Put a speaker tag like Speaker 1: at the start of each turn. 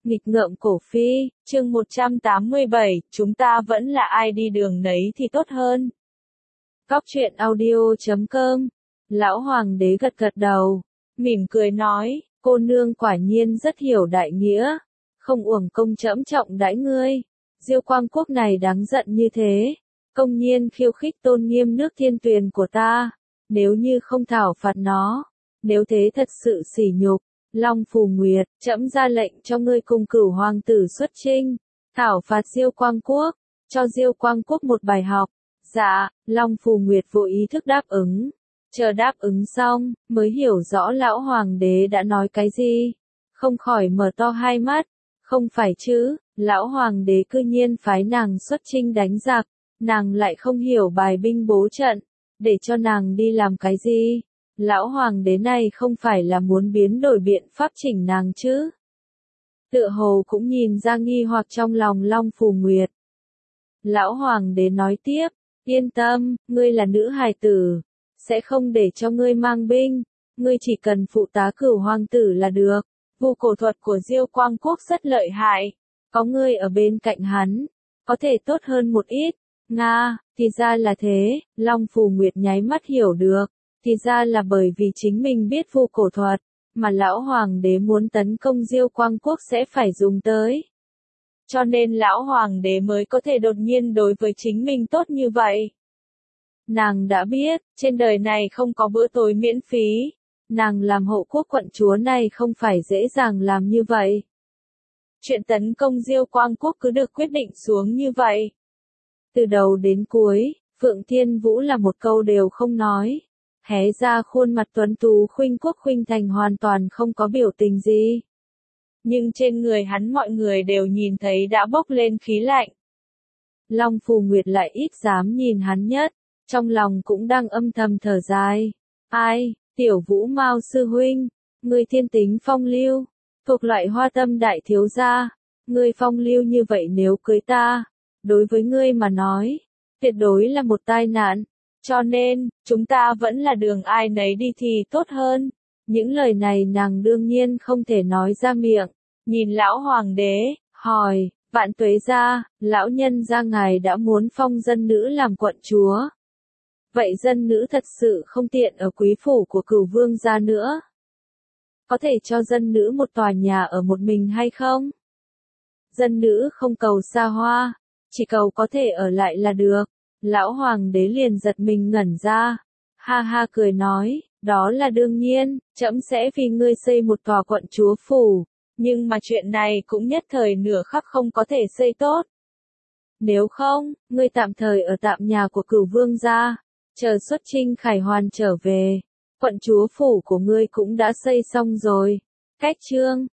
Speaker 1: Nghịch ngợm cổ phi, chương 187, chúng ta vẫn là ai đi đường nấy thì tốt hơn. Góc truyện audio.com. Lão hoàng đế gật gật đầu, mỉm cười nói, cô nương quả nhiên rất hiểu đại nghĩa, không uổng công trẫm trọng đãi ngươi. Diêu Quang Quốc này đáng giận như thế, công nhiên khiêu khích tôn nghiêm nước Thiên Tuyền của ta, nếu như không thảo phạt nó, nếu thế thật sự sỉ nhục. Long Phù Nguyệt, trẫm ra lệnh cho ngươi cùng Cửu hoàng tử xuất chinh, thảo phạt Diêu Quang Quốc, cho Diêu Quang Quốc một bài học. Dạ, Long Phù Nguyệt vô ý thức đáp ứng. Chờ đáp ứng xong, mới hiểu rõ lão hoàng đế đã nói cái gì. Không khỏi mở to hai mắt. Không phải chứ, lão hoàng đế cư nhiên phái nàng xuất chinh đánh giặc, nàng lại không hiểu bài binh bố trận, để cho nàng đi làm cái gì. Lão hoàng đế này không phải là muốn biến đổi biện pháp chỉnh nàng chứ. Tựa hồ cũng nhìn ra nghi hoặc trong lòng Long Phù Nguyệt. Lão hoàng đế nói tiếp, yên tâm, ngươi là nữ hài tử, sẽ không để cho ngươi mang binh, ngươi chỉ cần phụ tá Cửu hoàng tử là được. Vu cổ thuật của Diêu Quang Quốc rất lợi hại, có ngươi ở bên cạnh hắn, có thể tốt hơn một ít. Nga, thì ra là thế, Long Phù Nguyệt nháy mắt hiểu được. Thì ra là bởi vì chính mình biết vu cổ thuật, mà lão hoàng đế muốn tấn công Diêu Quang Quốc sẽ phải dùng tới. Cho nên lão hoàng đế mới có thể đột nhiên đối với chính mình tốt như vậy. Nàng đã biết, trên đời này không có bữa tối miễn phí. Nàng làm hộ quốc quận chúa này không phải dễ dàng làm như vậy. Chuyện tấn công Diêu Quang Quốc cứ được quyết định xuống như vậy. Từ đầu đến cuối, Phượng Thiên Vũ là một câu đều không nói. Hé ra khuôn mặt tuấn tú khuynh quốc khuynh thành hoàn toàn không có biểu tình gì. Nhưng trên người hắn mọi người đều nhìn thấy đã bốc lên khí lạnh. Long Phù Nguyệt lại ít dám nhìn hắn nhất, trong lòng cũng đang âm thầm thở dài. Ai, Tiểu Vũ Mao sư huynh, ngươi thiên tính phong lưu, thuộc loại hoa tâm đại thiếu gia, ngươi phong lưu như vậy nếu cưới ta, đối với ngươi mà nói, tuyệt đối là một tai nạn. Cho nên, chúng ta vẫn là đường ai nấy đi thì tốt hơn. Những lời này nàng đương nhiên không thể nói ra miệng. Nhìn lão hoàng đế, hỏi, vạn tuế gia, lão nhân gia ngài đã muốn phong dân nữ làm quận chúa. Vậy dân nữ thật sự không tiện ở quý phủ của Cửu vương gia nữa. Có thể cho dân nữ một tòa nhà ở một mình hay không? Dân nữ không cầu xa hoa, chỉ cầu có thể ở lại là được. Lão hoàng đế liền giật mình ngẩn ra, ha ha cười nói, đó là đương nhiên, trẫm sẽ vì ngươi xây một tòa quận chúa phủ, nhưng mà chuyện này cũng nhất thời nửa khắc không có thể xây tốt. Nếu không, ngươi tạm thời ở tạm nhà của Cửu vương gia, chờ xuất chinh khải hoàn trở về, quận chúa phủ của ngươi cũng đã xây xong rồi. Cách chương